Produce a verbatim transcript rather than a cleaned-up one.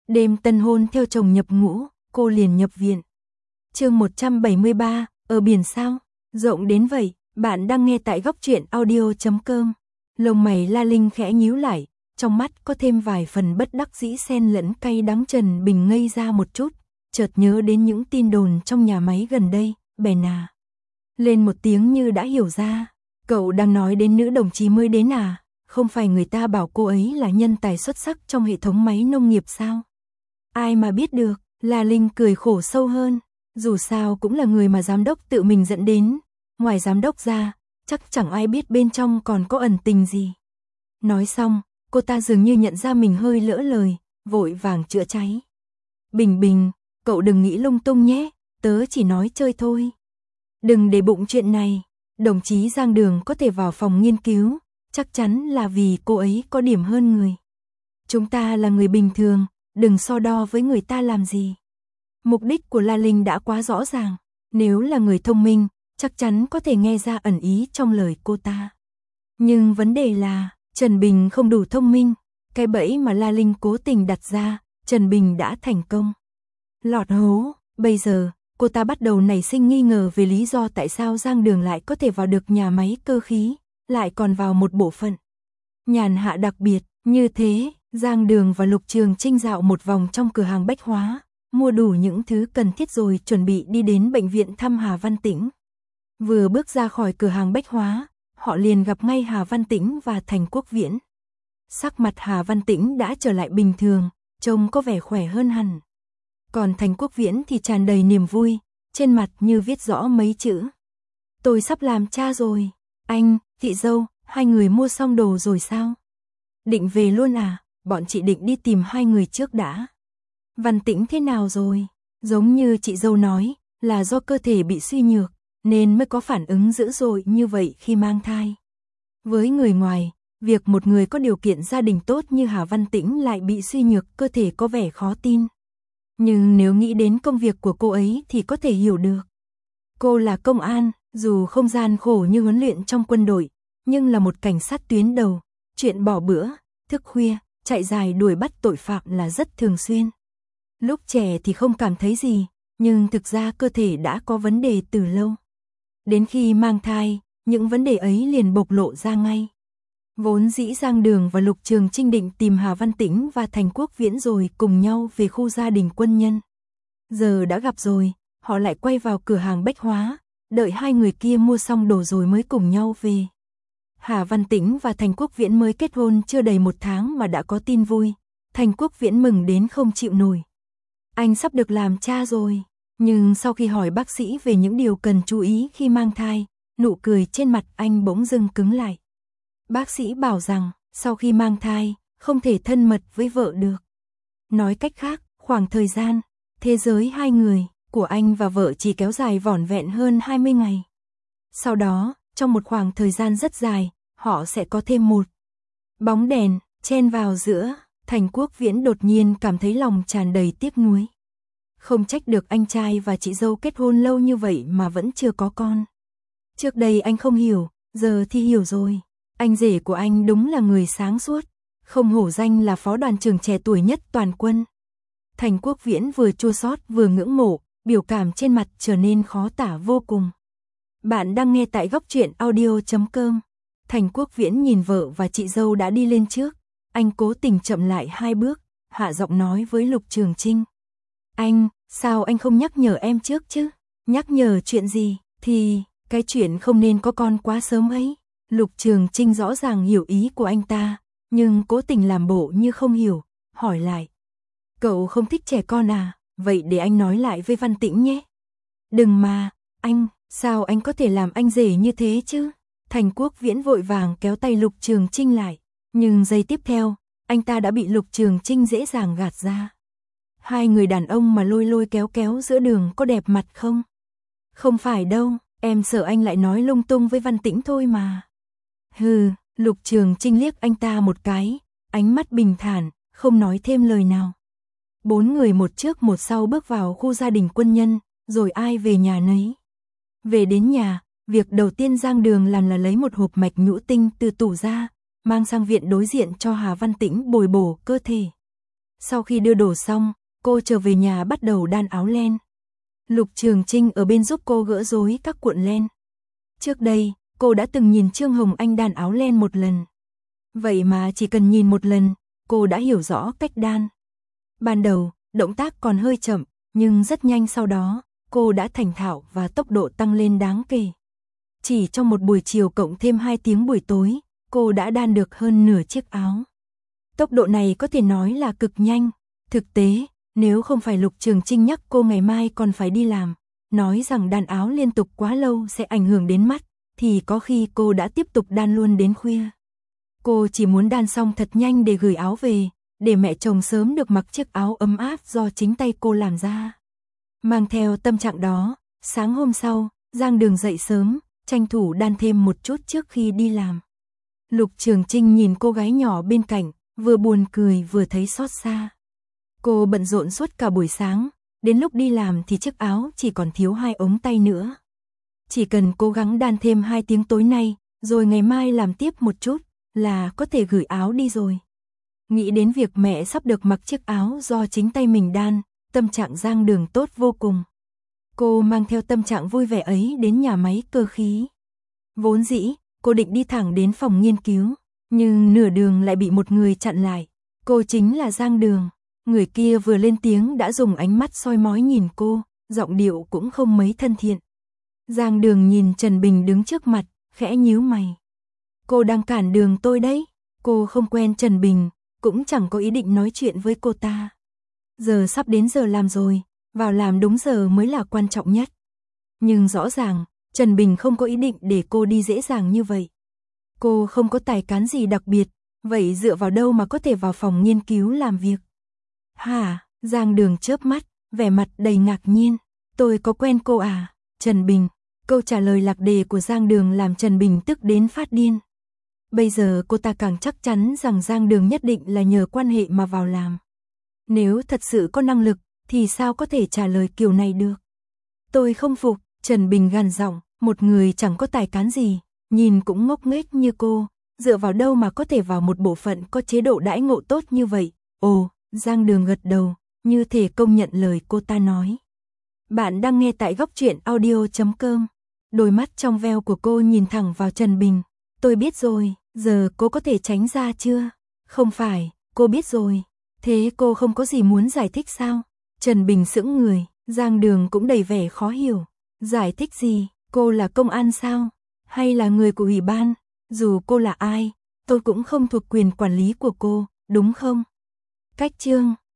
Đêm tân hôn theo chồng nhập ngũ, cô liền nhập viện. Chương một trăm bảy mươi ba, ở biển sao? Rộng đến vậy, bạn đang nghe tại góc truyện audio chấm com. Lông mày La Linh khẽ nhíu lại, trong mắt có thêm vài phần bất đắc dĩ xen lẫn cay đắng. Trần Bình ngây ra một chút, chợt nhớ đến những tin đồn trong nhà máy gần đây, bèn à lên một tiếng như đã hiểu ra. Cậu đang nói đến nữ đồng chí mới đến à? Không phải người ta bảo cô ấy là nhân tài xuất sắc trong hệ thống máy nông nghiệp sao? Ai mà biết được, La Linh cười khổ sâu hơn. Dù sao cũng là người mà giám đốc tự mình dẫn đến. Ngoài giám đốc ra, chắc chẳng ai biết bên trong còn có ẩn tình gì. Nói xong, cô ta dường như nhận ra mình hơi lỡ lời, vội vàng chữa cháy. Bình Bình, cậu đừng nghĩ lung tung nhé, tớ chỉ nói chơi thôi. Đừng để bụng chuyện này, đồng chí Giang Đường có thể vào phòng nghiên cứu, chắc chắn là vì cô ấy có điểm hơn người. Chúng ta là người bình thường, đừng so đo với người ta làm gì. Mục đích của La Linh đã quá rõ ràng, nếu là người thông minh, chắc chắn có thể nghe ra ẩn ý trong lời cô ta. Nhưng vấn đề là, Trần Bình không đủ thông minh, cái bẫy mà La Linh cố tình đặt ra, Trần Bình đã thành công. Lọt hố, bây giờ, cô ta bắt đầu nảy sinh nghi ngờ về lý do tại sao Giang Đường lại có thể vào được nhà máy cơ khí, lại còn vào một bộ phận nhàn hạ đặc biệt. Như thế, Giang Đường và Lục Trường Trinh dạo một vòng trong cửa hàng bách hóa, mua đủ những thứ cần thiết rồi chuẩn bị đi đến bệnh viện thăm Hà Văn Tĩnh. Vừa bước ra khỏi cửa hàng bách hóa, họ liền gặp ngay Hà Văn Tĩnh và Thành Quốc Viễn. Sắc mặt Hà Văn Tĩnh đã trở lại bình thường, trông có vẻ khỏe hơn hẳn. Còn Thành Quốc Viễn thì tràn đầy niềm vui, trên mặt như viết rõ mấy chữ. Tôi sắp làm cha rồi. Anh, chị dâu, hai người mua xong đồ rồi sao? Định về luôn à? Bọn chị định đi tìm hai người trước đã. Văn Tĩnh thế nào rồi? Giống như chị dâu nói, là do cơ thể bị suy nhược, nên mới có phản ứng dữ dội như vậy khi mang thai. Với người ngoài, việc một người có điều kiện gia đình tốt như Hà Văn Tĩnh lại bị suy nhược cơ thể có vẻ khó tin. Nhưng nếu nghĩ đến công việc của cô ấy thì có thể hiểu được. Cô là công an, dù không gian khổ như huấn luyện trong quân đội, nhưng là một cảnh sát tuyến đầu, chuyện bỏ bữa, thức khuya, chạy dài đuổi bắt tội phạm là rất thường xuyên. Lúc trẻ thì không cảm thấy gì, nhưng thực ra cơ thể đã có vấn đề từ lâu. Đến khi mang thai, những vấn đề ấy liền bộc lộ ra ngay. Vốn dĩ Giang Đường và Lục Trường Trinh định tìm Hà Văn Tĩnh và Thành Quốc Viễn rồi cùng nhau về khu gia đình quân nhân. Giờ đã gặp rồi, họ lại quay vào cửa hàng bách hóa, đợi hai người kia mua xong đồ rồi mới cùng nhau về. Hà Văn Tĩnh và Thành Quốc Viễn mới kết hôn chưa đầy một tháng mà đã có tin vui. Thành Quốc Viễn mừng đến không chịu nổi. Anh sắp được làm cha rồi. Nhưng sau khi hỏi bác sĩ về những điều cần chú ý khi mang thai, nụ cười trên mặt anh bỗng dưng cứng lại. Bác sĩ bảo rằng, sau khi mang thai, không thể thân mật với vợ được. Nói cách khác, khoảng thời gian, thế giới hai người, của anh và vợ chỉ kéo dài vỏn vẹn hơn hai mươi ngày. Sau đó, trong một khoảng thời gian rất dài, họ sẽ có thêm một bóng đèn, chen vào giữa. Thành Quốc Viễn đột nhiên cảm thấy lòng tràn đầy tiếc nuối. Không trách được anh trai và chị dâu kết hôn lâu như vậy mà vẫn chưa có con. Trước đây anh không hiểu, giờ thì hiểu rồi. Anh rể của anh đúng là người sáng suốt, không hổ danh là phó đoàn trưởng trẻ tuổi nhất toàn quân. Thành Quốc Viễn vừa chua xót vừa ngưỡng mộ, biểu cảm trên mặt trở nên khó tả vô cùng. Bạn đang nghe tại góc truyện audio chấm com. Thành Quốc Viễn nhìn vợ và chị dâu đã đi lên trước, anh cố tình chậm lại hai bước, hạ giọng nói với Lục Trường Trinh. Anh, sao anh không nhắc nhở em trước chứ? Nhắc nhở chuyện gì? Thì, cái chuyện không nên có con quá sớm ấy. Lục Trường Trinh rõ ràng hiểu ý của anh ta, nhưng cố tình làm bộ như không hiểu, hỏi lại. Cậu không thích trẻ con à? Vậy để anh nói lại với Văn Tĩnh nhé. Đừng mà, anh, sao anh có thể làm anh rể như thế chứ? Thành Quốc Viễn vội vàng kéo tay Lục Trường Trinh lại, nhưng giây tiếp theo, anh ta đã bị Lục Trường Trinh dễ dàng gạt ra. Hai người đàn ông mà lôi lôi kéo kéo giữa đường có đẹp mặt không? Không phải đâu, em sợ anh lại nói lung tung với Văn Tĩnh thôi mà. Hừ, Lục Trường Trinh liếc anh ta một cái, ánh mắt bình thản, không nói thêm lời nào. Bốn người một trước một sau bước vào khu gia đình quân nhân, rồi ai về nhà nấy. Về đến nhà, việc đầu tiên Giang Đường làm là lấy một hộp mạch nhũ tinh từ tủ ra, mang sang viện đối diện cho Hà Văn Tĩnh bồi bổ cơ thể. Sau khi đưa đồ xong, cô trở về nhà bắt đầu đan áo len. Lục Trường Trinh ở bên giúp cô gỡ rối các cuộn len. Trước đây, cô đã từng nhìn Trương Hồng Anh đan áo len một lần. Vậy mà chỉ cần nhìn một lần, cô đã hiểu rõ cách đan. Ban đầu, động tác còn hơi chậm, nhưng rất nhanh sau đó, cô đã thành thạo và tốc độ tăng lên đáng kể. Chỉ trong một buổi chiều cộng thêm hai tiếng buổi tối, cô đã đan được hơn nửa chiếc áo. Tốc độ này có thể nói là cực nhanh. Thực tế, nếu không phải Lục Trường Trinh nhắc cô ngày mai còn phải đi làm, nói rằng đan áo liên tục quá lâu sẽ ảnh hưởng đến mắt, thì có khi cô đã tiếp tục đan luôn đến khuya. Cô chỉ muốn đan xong thật nhanh để gửi áo về, để mẹ chồng sớm được mặc chiếc áo ấm áp do chính tay cô làm ra. Mang theo tâm trạng đó, sáng hôm sau, Giang Đường dậy sớm, tranh thủ đan thêm một chút trước khi đi làm. Lục Trường Trinh nhìn cô gái nhỏ bên cạnh, vừa buồn cười vừa thấy xót xa. Cô bận rộn suốt cả buổi sáng, đến lúc đi làm thì chiếc áo chỉ còn thiếu hai ống tay nữa. Chỉ cần cố gắng đan thêm hai tiếng tối nay, rồi ngày mai làm tiếp một chút, là có thể gửi áo đi rồi. Nghĩ đến việc mẹ sắp được mặc chiếc áo do chính tay mình đan, tâm trạng Giang Đường tốt vô cùng. Cô mang theo tâm trạng vui vẻ ấy đến nhà máy cơ khí. Vốn dĩ, cô định đi thẳng đến phòng nghiên cứu, nhưng nửa đường lại bị một người chặn lại. Cô chính là Giang Đường. Người kia vừa lên tiếng đã dùng ánh mắt soi mói nhìn cô, giọng điệu cũng không mấy thân thiện. Giang Đường nhìn Trần Bình đứng trước mặt, khẽ nhíu mày. Cô đang cản đường tôi đấy. Cô không quen Trần Bình, cũng chẳng có ý định nói chuyện với cô ta. Giờ sắp đến giờ làm rồi, vào làm đúng giờ mới là quan trọng nhất. Nhưng rõ ràng, Trần Bình không có ý định để cô đi dễ dàng như vậy. Cô không có tài cán gì đặc biệt, vậy dựa vào đâu mà có thể vào phòng nghiên cứu làm việc? Hả? Giang Đường chớp mắt, vẻ mặt đầy ngạc nhiên. Tôi có quen cô à? Trần Bình. Câu trả lời lạc đề của Giang Đường làm Trần Bình tức đến phát điên. Bây giờ cô ta càng chắc chắn rằng Giang Đường nhất định là nhờ quan hệ mà vào làm. Nếu thật sự có năng lực, thì sao có thể trả lời kiểu này được? Tôi không phục, Trần Bình gằn giọng, một người chẳng có tài cán gì, nhìn cũng ngốc nghếch như cô, dựa vào đâu mà có thể vào một bộ phận có chế độ đãi ngộ tốt như vậy? Ồ, Giang Đường gật đầu, như thể công nhận lời cô ta nói. Bạn đang nghe tại góc truyện audio chấm com. Đôi mắt trong veo của cô nhìn thẳng vào Trần Bình. Tôi biết rồi, giờ cô có thể tránh ra chưa? Không phải, cô biết rồi. Thế cô không có gì muốn giải thích sao? Trần Bình sững người, Giang Đường cũng đầy vẻ khó hiểu. Giải thích gì? Cô là công an sao? Hay là người của ủy ban? Dù cô là ai, tôi cũng không thuộc quyền quản lý của cô, đúng không? Cách chương